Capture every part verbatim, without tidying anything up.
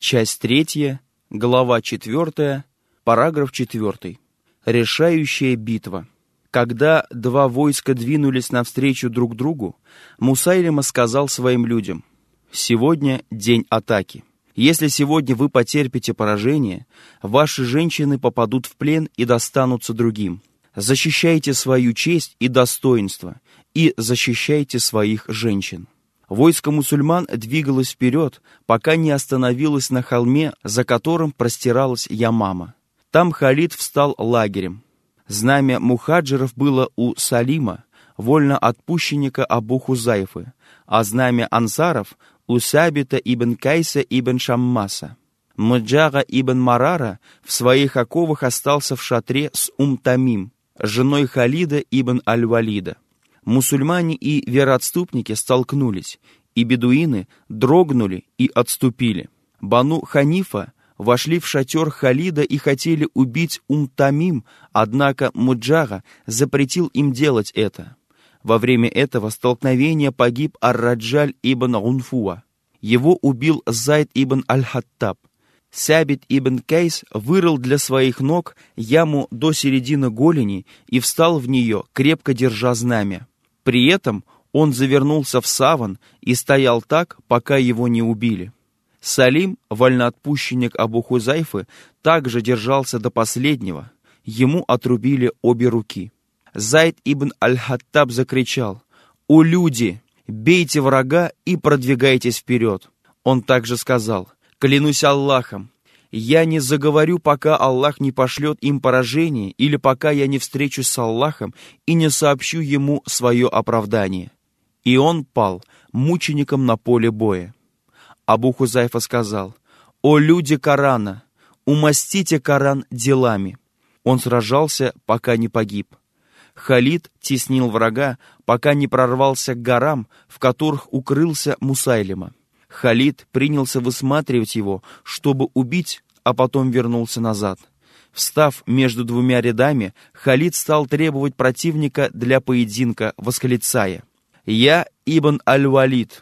Часть третья, глава четвертая, параграф четвертый. Решающая битва. Когда два войска двинулись навстречу друг другу, Мусайлима сказал своим людям: «Сегодня день атаки. Если сегодня вы потерпите поражение, ваши женщины попадут в плен и достанутся другим. Защищайте свою честь и достоинство, и защищайте своих женщин». Войско мусульман двигалось вперед, пока не остановилось на холме, за которым простиралась Ямама. Там Халид встал лагерем. Знамя мухаджиров было у Салима, вольноотпущенника Абу Хузайфы, а знамя ансаров у Сабита ибн Кайса ибн Шаммаса. Муджага ибн Марара в своих оковах остался в шатре с Ум-Тамим, женой Халида ибн Аль-Валида. Мусульмане и вероотступники столкнулись, и бедуины дрогнули и отступили. Бану Ханифа вошли в шатер Халида и хотели убить Ум-Тамим, однако Муджага запретил им делать это. Во время этого столкновения погиб Ар-Раджаль ибн Гунфуа. Его убил Зайд ибн Аль-Хаттаб. Сабит ибн Кайс вырыл для своих ног яму до середины голени и встал в нее, крепко держа знамя. При этом он завернулся в саван и стоял так, пока его не убили. Салим, вольноотпущенник Абу Хузайфы, также держался до последнего. Ему отрубили обе руки. Зайд ибн Аль-Хаттаб закричал: «О люди, бейте врага и продвигайтесь вперед!» Он также сказал: «Клянусь Аллахом, я не заговорю, пока Аллах не пошлет им поражение, или пока я не встречусь с Аллахом и не сообщу ему свое оправдание». И он пал мучеником на поле боя. Абу Хузайфа сказал: «О люди Корана, умастите Коран делами». Он сражался, пока не погиб. Халид теснил врага, пока не прорвался к горам, в которых укрылся Мусайлима. Халид принялся высматривать его, чтобы убить, а потом вернулся назад. Встав между двумя рядами, Халид стал требовать противника для поединка, восклицая: «Я Ибн Аль-Валид,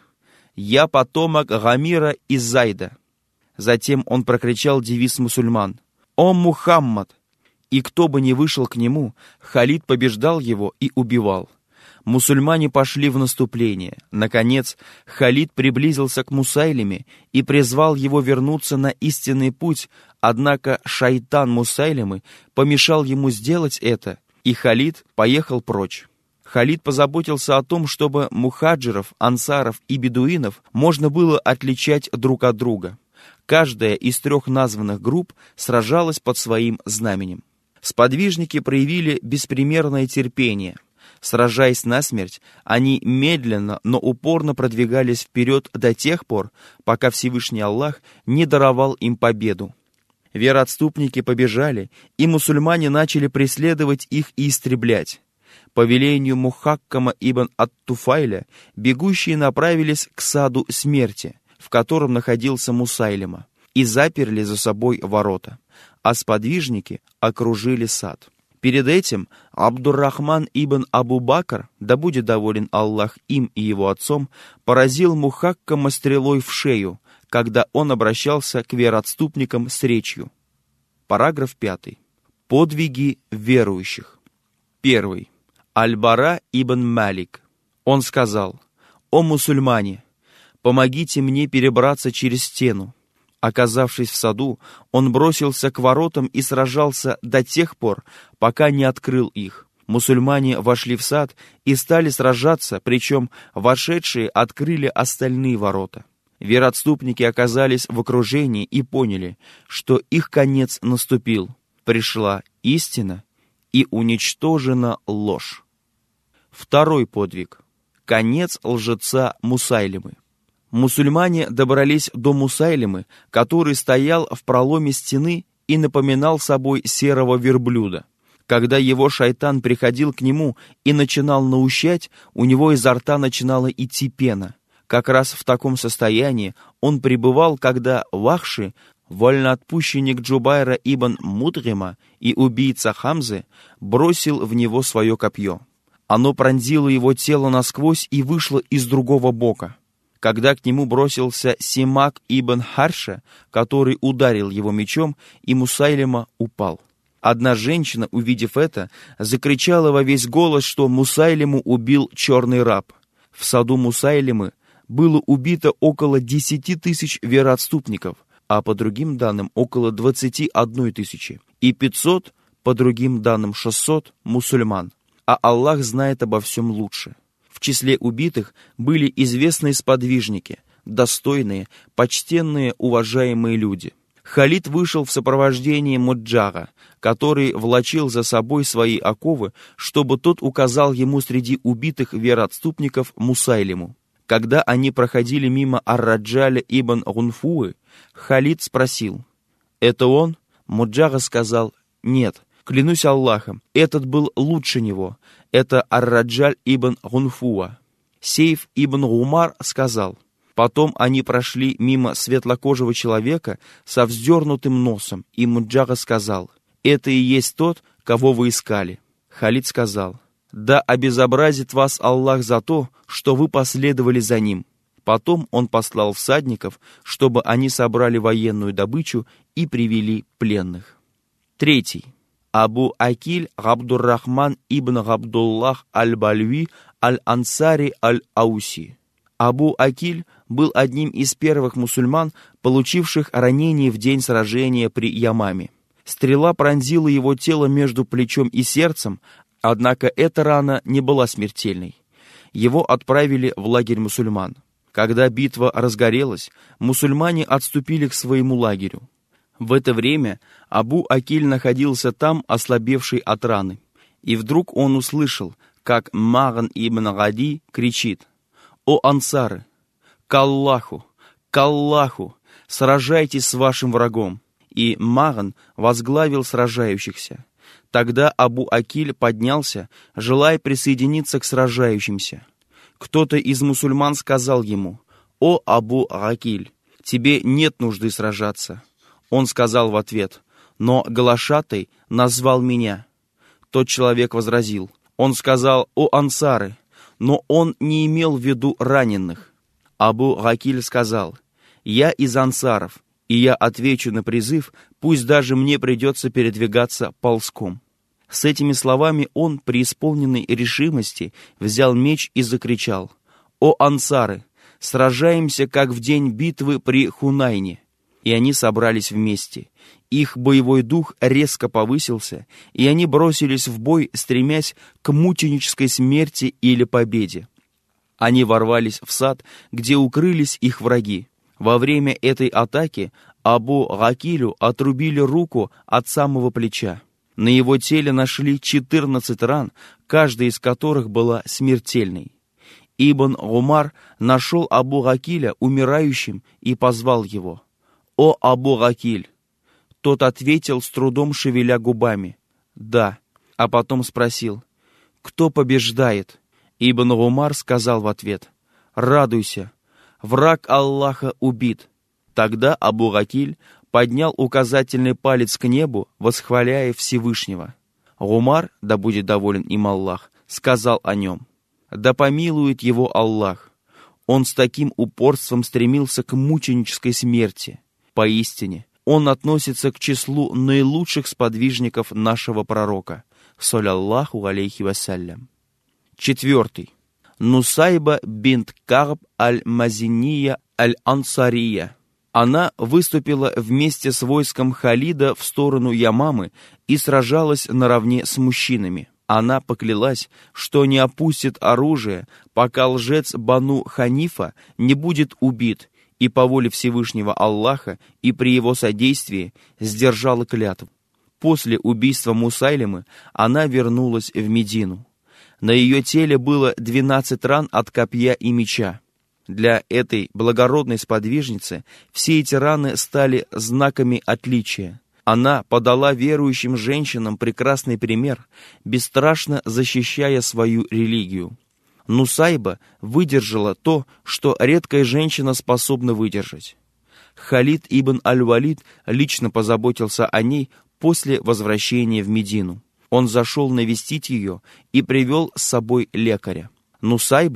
я потомок Гамира и Зайда». Затем он прокричал девиз мусульман: «О Мухаммад!» И кто бы ни вышел к нему, Халид побеждал его и убивал. Мусульмане пошли в наступление. Наконец, Халид приблизился к Мусайлиме и призвал его вернуться на истинный путь, однако шайтан Мусайлимы помешал ему сделать это, и Халид поехал прочь. Халид позаботился о том, чтобы мухаджиров, ансаров и бедуинов можно было отличать друг от друга. Каждая из трех названных групп сражалась под своим знаменем. Сподвижники проявили беспримерное терпение. Сражаясь насмерть, они медленно, но упорно продвигались вперед до тех пор, пока Всевышний Аллах не даровал им победу. Вероотступники побежали, и мусульмане начали преследовать их и истреблять. По велению Мухаккама ибн ат-Туфайля бегущие направились к саду смерти, в котором находился Мусайлима, и заперли за собой ворота, а сподвижники окружили сад. Перед этим Абдур-Рахман ибн Абу Бакр, да будет доволен Аллах им и его отцом, поразил Мухаккама стрелой в шею, когда он обращался к вероотступникам с речью. Параграф пятый. Подвиги верующих. Первый. Аль-Бара ибн Малик. Он сказал: «О мусульмане, помогите мне перебраться через стену». Оказавшись в саду, он бросился к воротам и сражался до тех пор, пока не открыл их. Мусульмане вошли в сад и стали сражаться, причем вошедшие открыли остальные ворота. Вероотступники оказались в окружении и поняли, что их конец наступил. Пришла истина и уничтожена ложь. Второй подвиг. Конец лжеца Мусайлимы. Мусульмане добрались до Мусайлимы, который стоял в проломе стены и напоминал собой серого верблюда. Когда его шайтан приходил к нему и начинал наущать, у него изо рта начинала идти пена. Как раз в таком состоянии он пребывал, когда Вахши, вольноотпущенник Джубайра ибн Мутгима и убийца Хамзы, бросил в него свое копье. Оно пронзило его тело насквозь и вышло из другого бока. когда к нему бросился Симак ибн Харша, который ударил его мечом, и Мусайлима упал. Одна женщина, увидев это, закричала во весь голос, что Мусайлиму убил черный раб. В саду Мусайлимы было убито около десяти тысяч вероотступников, а по другим данным около двадцати одной тысячи, и пятьсот, по другим данным шестьсот, мусульман. А Аллах знает обо всем лучше. В числе убитых были известные сподвижники, достойные, почтенные, уважаемые люди. Халид вышел в сопровождении Муджага, который влачил за собой свои оковы, чтобы тот указал ему среди убитых вероотступников Мусайлиму. Когда они проходили мимо Ар-Раджаля ибн Гунфуы, Халид спросил: «Это он?» Муджага сказал: «Нет, клянусь Аллахом, этот был лучше него. Это Ар-Раджаль ибн Гунфуа». Сейф ибн Умар сказал: «Потом они прошли мимо светлокожего человека со вздернутым носом, и Муджага сказал: это и есть тот, кого вы искали». Халид сказал: «Да обезобразит вас Аллах за то, что вы последовали за ним». Потом он послал всадников, чтобы они собрали военную добычу и привели пленных. Третий. Абу Акиль Габдуррахман ибн Габдуллах аль-Бальви аль-Ансари аль-Ауси. Абу Акиль был одним из первых мусульман, получивших ранение в день сражения при Ямаме. Стрела пронзила его тело между плечом и сердцем, однако эта рана не была смертельной. Его отправили в лагерь мусульман. Когда битва разгорелась, мусульмане отступили к своему лагерю. В это время Абу Акиль находился там, ослабевший от раны. И вдруг он услышал, как Маган ибн Гади кричит: «О ансары! К Аллаху! К Аллаху! Сражайтесь с вашим врагом!» И Маган возглавил сражающихся. Тогда Абу Акиль поднялся, желая присоединиться к сражающимся. Кто-то из мусульман сказал ему: «О Абу Акиль, тебе нет нужды сражаться». Он сказал в ответ: «Но глашатай назвал меня». Тот человек возразил. Он сказал: «О ансары», но он не имел в виду раненых. Абу Акиль сказал: «Я из ансаров, и я отвечу на призыв, пусть даже мне придется передвигаться ползком». С этими словами он, преисполненный решимости, взял меч и закричал: «О ансары, сражаемся, как в день битвы при Хунайне». И они собрались вместе. Их боевой дух резко повысился, и они бросились в бой, стремясь к мученической смерти или победе. Они ворвались в сад, где укрылись их враги. Во время этой атаки Абу Акилю отрубили руку от самого плеча. На его теле нашли четырнадцать ран, каждая из которых была смертельной. Ибн Умар нашел Абу Акиля умирающим и позвал его: «О Абу Акиль!» Тот ответил, с трудом шевеля губами: «Да», а потом спросил: «Кто побеждает?» Ибн Умар сказал в ответ: «Радуйся, враг Аллаха убит». Тогда Абу Акиль поднял указательный палец к небу, восхваляя Всевышнего. Умар, да будет доволен им Аллах, сказал о нем: «Да помилует его Аллах! Он с таким упорством стремился к мученической смерти. Поистине, он относится к числу наилучших сподвижников нашего пророка, саллаллаху алейхи вассалям». Четвертый. Нусайба бинт Кааб аль-Мазиния аль-Ансария. Она выступила вместе с войском Халида в сторону Ямамы и сражалась наравне с мужчинами. Она поклялась, что не опустит оружие, пока лжец Бану Ханифа не будет убит, и по воле Всевышнего Аллаха и при его содействии сдержала клятву. После убийства Мусайлимы она вернулась в Медину. На ее теле было двенадцать ран от копья и меча. Для этой благородной сподвижницы все эти раны стали знаками отличия. Она подала верующим женщинам прекрасный пример, бесстрашно защищая свою религию. Нусайба выдержала то, что редкая женщина способна выдержать. Халид ибн аль-Валид лично позаботился о ней после возвращения в Медину. Он зашел навестить ее и привел с собой лекаря. Нусайба,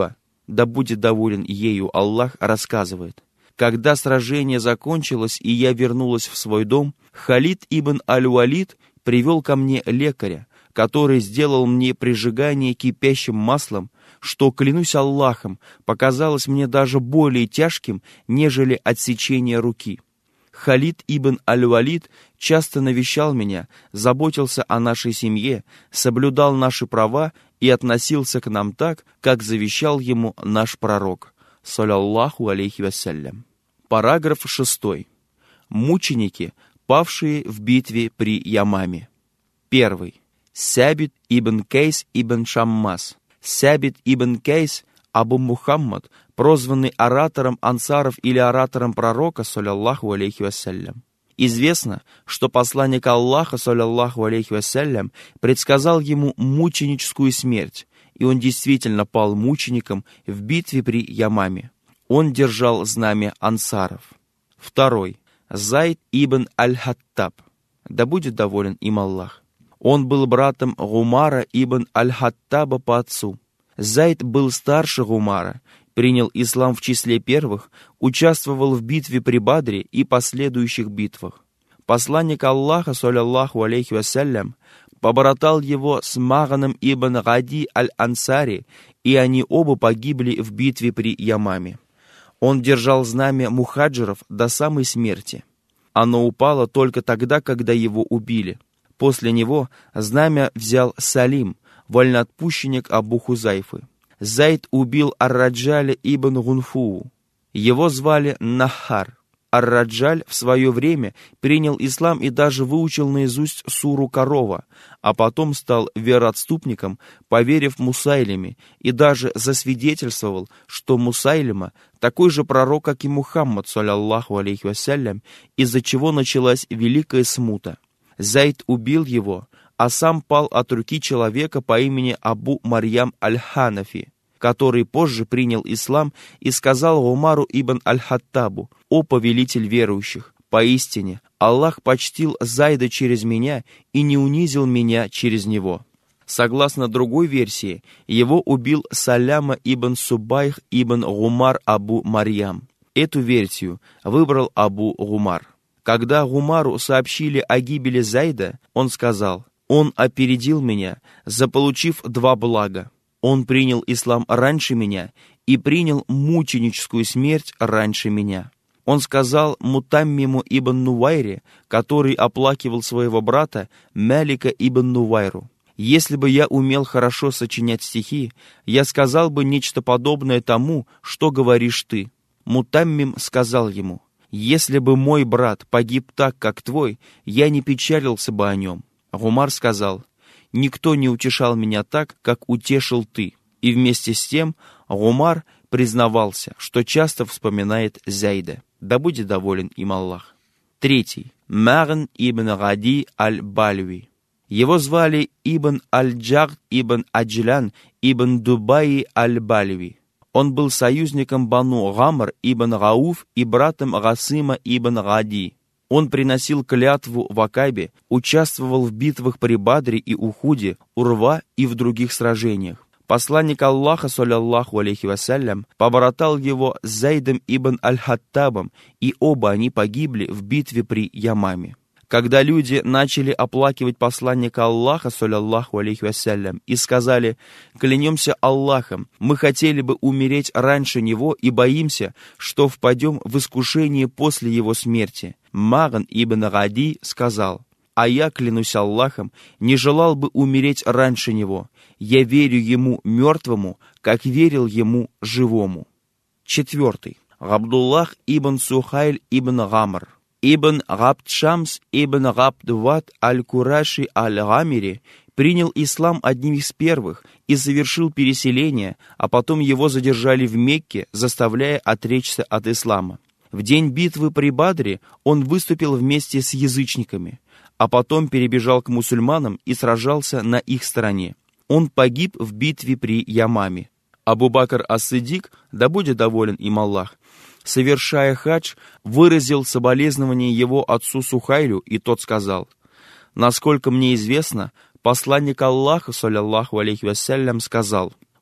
да будет доволен ею Аллах, рассказывает: когда сражение закончилось и я вернулась в свой дом, Халид ибн Аль-Валид привел ко мне лекаря, который сделал мне прижигание кипящим маслом, что, клянусь Аллахом, показалось мне даже более тяжким, нежели отсечение руки. Халид ибн Аль-Валид часто навещал меня, заботился о нашей семье, соблюдал наши права и относился к нам так, как завещал ему наш пророк, саллаллаху алейхи вассалям. Параграф шестой. Мученики, павшие в битве при Ямаме. Первый. Сябит ибн Кейс ибн Шаммас. Сябит ибн Кейс Абу Мухаммад, прозванный оратором ансаров или оратором пророка, саллаллаху алейхи вассалям. Известно, что посланник Аллаха, саллаллаху алейхи вассалям, предсказал ему мученическую смерть, и он действительно пал мучеником в битве при Ямаме. Он держал знамя ансаров. Второй. Зайд ибн Аль-Хаттаб. Да будет доволен им Аллах. Он был братом Гумара ибн Аль-Хаттаба по отцу. Зайд был старше Гумара, принял ислам в числе первых, участвовал в битве при Бадре и последующих битвах. Посланник Аллаха, саллаллаху алейхи вассалям, побратал его с Маганом ибн Гади аль-Ансари, и они оба погибли в битве при Ямаме. Он держал знамя мухаджиров до самой смерти. Оно упало только тогда, когда его убили. После него знамя взял Салим, вольноотпущенник Абу Хузайфы. Зайд убил Ар-Раджаля ибн Гунфуу. Его звали Нахар. Ар-Раджаль в свое время принял ислам и даже выучил наизусть суру Корова, а потом стал вероотступником, поверив Мусайлиме, и даже засвидетельствовал, что Мусайлима такой же пророк, как и Мухаммад, саллаллаху алейхи вассалям, из-за чего началась великая смута. Зайд убил его, а сам пал от руки человека по имени Абу Марьям аль-Ханафи, который позже принял ислам и сказал Умару ибн Аль-Хаттабу: «О повелитель верующих, поистине Аллах почтил Зайда через меня и не унизил меня через него». Согласно другой версии, его убил Саляма ибн Субайх ибн Гумар Абу Марьям. Эту версию выбрал Абу Гумар. Когда Гумару сообщили о гибели Зайда, он сказал: «Он опередил меня, заполучив два блага. Он принял ислам раньше меня и принял мученическую смерть раньше меня». Он сказал Мутаммиму ибн Нувайре, который оплакивал своего брата, Малика ибн Нувайру: «Если бы я умел хорошо сочинять стихи, я сказал бы нечто подобное тому, что говоришь ты». Мутаммим сказал ему: «Если бы мой брат погиб так, как твой, я не печалился бы о нем». Гумар сказал: «Никто не утешал меня так, как утешил ты». И вместе с тем Гумар признавался, что часто вспоминает Зайда. Да будет доволен им Аллах. Третий. Магн ибн Гади аль-Бальви. Его звали Ибн аль-Джагд ибн Аджлян ибн Дубаи аль-Бальви. Он был союзником Бану Гамр ибн Гауф и братом Гасима ибн Гади. Он приносил клятву в Акабе, участвовал в битвах при Бадре и Ухуде, Урва и в других сражениях. Посланник Аллаха, саллаллаху алейхи вассалям, побратал его с Зайдом ибн Аль-Хаттабом, и оба они погибли в битве при Ямаме. Когда люди начали оплакивать посланника Аллаха, саллаллаху алейхи вассалям, и сказали: «Клянемся Аллахом, мы хотели бы умереть раньше него и боимся, что впадем в искушение после его смерти», Магн ибн Гади сказал: «А я, клянусь Аллахом, не желал бы умереть раньше него. Я верю ему мертвому, как верил ему живому». Четвертый. Габдуллах ибн Сухайль ибн Гамр. Ибн Габд-Шамс ибн Габд-Вад аль-Кураши аль-Гамири принял ислам одним из первых и совершил переселение, а потом его задержали в Мекке, заставляя отречься от ислама. В день битвы при Бадре он выступил вместе с язычниками, а потом перебежал к мусульманам и сражался на их стороне. Он погиб в битве при Ямаме. Абу Бакр ас-Сиддик, да будет доволен им Аллах, совершая хадж, выразил соболезнование его отцу Сухайлю, и тот сказал: «Насколько мне известно, посланник Аллаха, саллаллаху алейхи вассалям, сказал: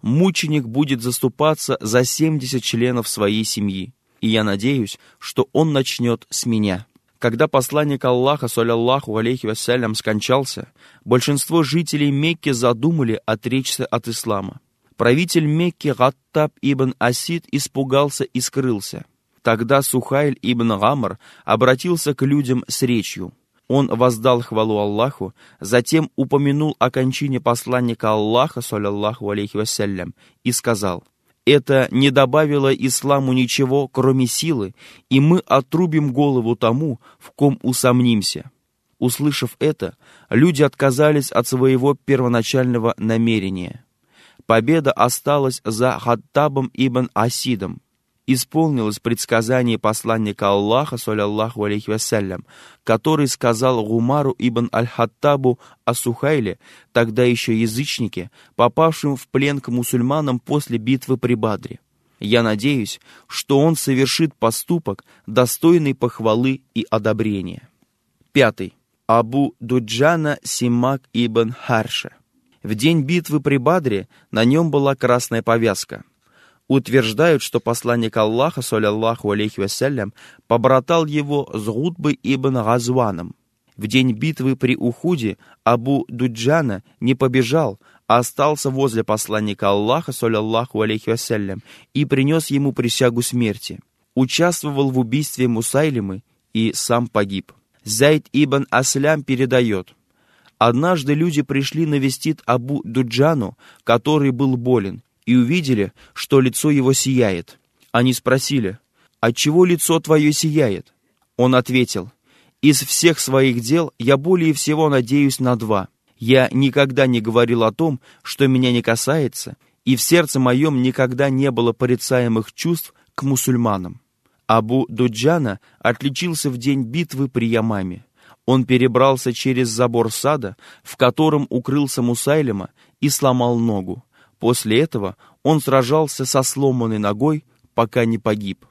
мученик будет заступаться за семьдесят членов своей семьи, и я надеюсь, что он начнет с меня». Когда посланник Аллаха, саллаллаху алейхи вассалям, скончался, большинство жителей Мекки задумали отречься от ислама. Правитель Мекки Гаттаб ибн Асид испугался и скрылся. Тогда Сухайль ибн Гамр обратился к людям с речью. Он воздал хвалу Аллаху, затем упомянул о кончине посланника Аллаха, саллаллаху алейхи вассалям, и сказал: «Это не добавило исламу ничего, кроме силы, и мы отрубим голову тому, в ком усомнимся». Услышав это, люди отказались от своего первоначального намерения. Победа осталась за Хаттабом ибн Асидом. Исполнилось предсказание посланника Аллаха, саллаллаху алейхи вассалям, который сказал Гумару ибн аль-Хаттабу о Сухайле, тогда еще язычнике, попавшем в плен к мусульманам после битвы при Бадре: «Я надеюсь, что он совершит поступок, достойный похвалы и одобрения». Пятый. Абу Дуджана Симак ибн Харша. В день битвы при Бадре на нем была красная повязка. Утверждают, что посланник Аллаха, саллаллаху алейхи вассалям, побратал его с Гутбой ибн Газваном. В день битвы при Ухуде Абу Дуджана не побежал, а остался возле посланника Аллаха, саллаллаху алейхи вассалям, и принес ему присягу смерти. Участвовал в убийстве Мусайлимы и сам погиб. Зайд ибн Аслям передает: «Однажды люди пришли навестить Абу Дуджану, который был болен, и увидели, что лицо его сияет. Они спросили: «Отчего лицо твое сияет?» Он ответил: «Из всех своих дел я более всего надеюсь на два. Я никогда не говорил о том, что меня не касается, и в сердце моем никогда не было порицаемых чувств к мусульманам». Абу Дуджана отличился в день битвы при Ямаме. Он перебрался через забор сада, в котором укрылся Мусайлима, и сломал ногу. После этого он сражался со сломанной ногой, пока не погиб.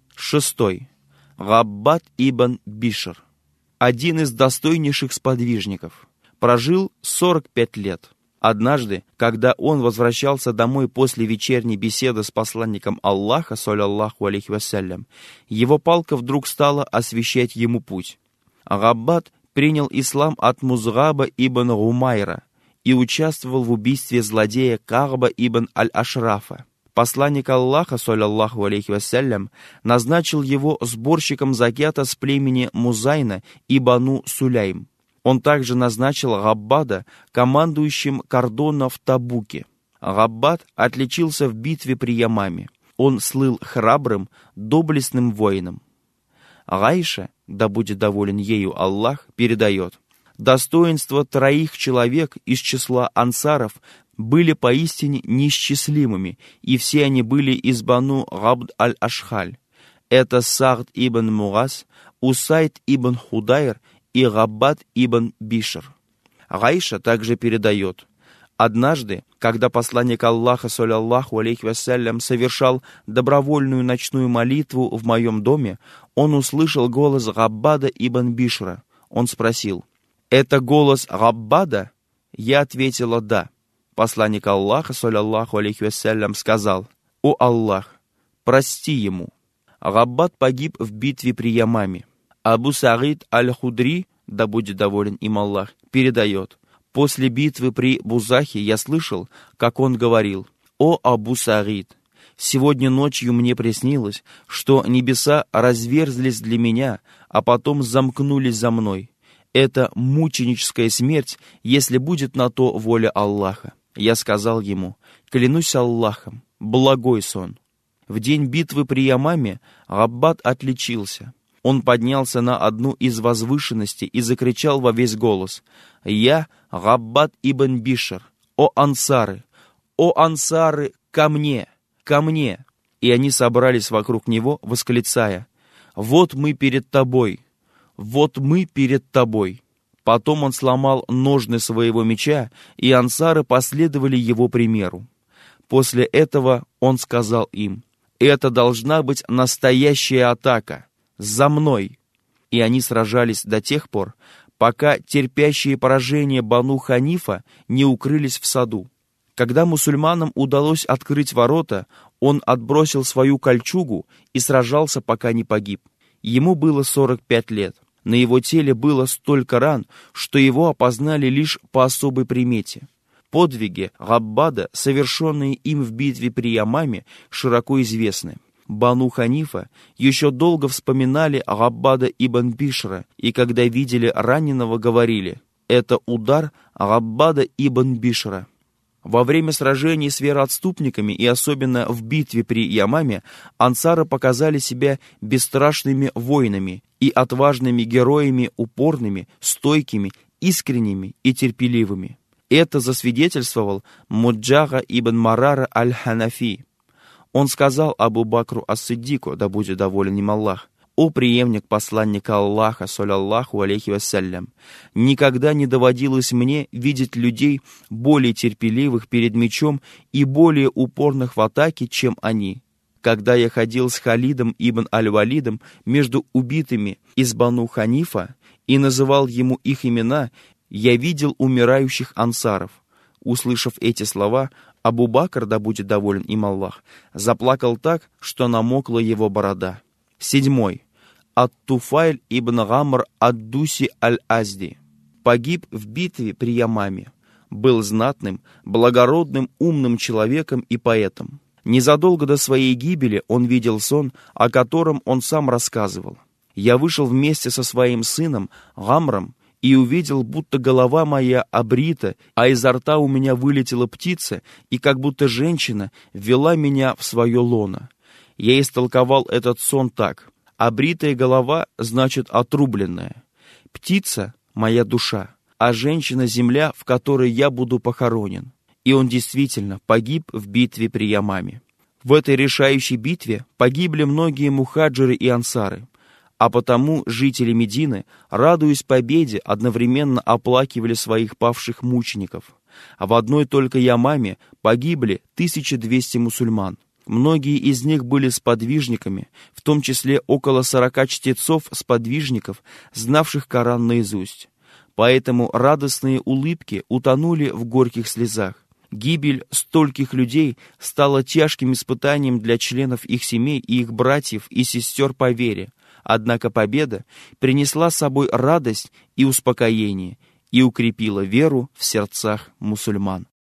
Шестой. Габбад ибн Бишр. Один из достойнейших сподвижников. Прожил сорок пять лет. Однажды, когда он возвращался домой после вечерней беседы с посланником Аллаха, саллаллаху алейхи вассалям, его палка вдруг стала освещать ему путь. Габбад принял ислам от Музгаба ибн Гумайра и участвовал в убийстве злодея Кааба ибн аль-Ашрафа. Посланник Аллаха, саллаллаху алейхи вассалям, назначил его сборщиком закята с племени Музайна и Бану Сулейм. Он также назначил Габбада командующим кордона в Табуке. Габбад отличился в битве при Ямаме. Он слыл храбрым, доблестным воином. Гайша, да будет доволен ею Аллах, передает: достоинства троих человек из числа ансаров были поистине неисчислимыми, и все они были из Бану Габд аль-Ашхаль. Это Сагд ибн Мугас, Усайд ибн Худайр и Габбад ибн Бишр. Гайша также передает: однажды, когда посланник Аллаха, саллаллаху алейхи вассалям, совершал добровольную ночную молитву в моем доме, он услышал голос Габбада ибн Бишра. Он спросил: «Это голос Габбада?» Я ответила: «Да». Посланник Аллаха, саллаллаху алейхи вассалям, сказал: «О Аллах, прости ему». Габбад погиб в битве при Ямаме. Абу Саид аль-Худри, да будет доволен им Аллах, передает: после битвы при Бузахе я слышал, как он говорил: «О Абу Саид, сегодня ночью мне приснилось, что небеса разверзлись для меня, а потом замкнулись за мной. Это мученическая смерть, если будет на то воля Аллаха». Я сказал ему: «Клянусь Аллахом, благой сон». В день битвы при Ямаме Габбад отличился. Он поднялся на одну из возвышенностей и закричал во весь голос: «Я Габбад ибн Бишр, о ансары! О ансары, ко мне! Ко мне!» И они собрались вокруг него, восклицая: «Вот мы перед тобой! Вот мы перед тобой!» Потом он сломал ножны своего меча, и ансары последовали его примеру. После этого он сказал им: «Это должна быть настоящая атака! За мной!» И они сражались до тех пор, пока терпящие поражение Бану Ханифа не укрылись в саду. Когда мусульманам удалось открыть ворота, он отбросил свою кольчугу и сражался, пока не погиб. Ему было сорок пять лет. На его теле было столько ран, что его опознали лишь по особой примете. Подвиги Габбада, совершенные им в битве при Ямаме, широко известны. Бану Ханифа еще долго вспоминали Габбада ибн Бишра, и когда видели раненого, говорили: «Это удар Габбада ибн Бишра». Во время сражений с вероотступниками и особенно в битве при Ямаме ансары показали себя бесстрашными воинами и отважными героями, упорными, стойкими, искренними и терпеливыми. Это засвидетельствовал Муджага ибн Марара аль-Ханафи. Он сказал Абу Бакру ас-Сиддику, да будет доволен им Аллах: «О преемник посланника Аллаха, саллаллаху алейхи вассалям, никогда не доводилось мне видеть людей более терпеливых перед мечом и более упорных в атаке, чем они. Когда я ходил с Халидом ибн аль-Валидом между убитыми из Бану Ханифа и называл ему их имена, я видел умирающих ансаров». Услышав эти слова, Абу Бакр, да будет доволен им Аллах, заплакал так, что намокла его борода. Седьмой. Ат-Туфайль ибн Гамр ад-Дуси аль-Азди погиб в битве при Ямаме. Был знатным, благородным, умным человеком и поэтом. Незадолго до своей гибели он видел сон, о котором он сам рассказывал. «Я вышел вместе со своим сыном Гамром и увидел, будто голова моя обрита, а изо рта у меня вылетела птица, и как будто женщина ввела меня в свое лоно. Я истолковал этот сон так: обритая голова значит отрубленная, птица — моя душа, а женщина — земля, в которой я буду похоронен». И он действительно погиб в битве при Ямаме. В этой решающей битве погибли многие мухаджиры и ансары, а потому жители Медины, радуясь победе, одновременно оплакивали своих павших мучеников. А в одной только Ямаме погибли тысяча двести мусульман. Многие из них были сподвижниками, в том числе около сорока чтецов-сподвижников, знавших Коран наизусть. Поэтому радостные улыбки утонули в горьких слезах. Гибель стольких людей стала тяжким испытанием для членов их семей и их братьев и сестер по вере. Однако победа принесла с собой радость и успокоение и укрепила веру в сердцах мусульман.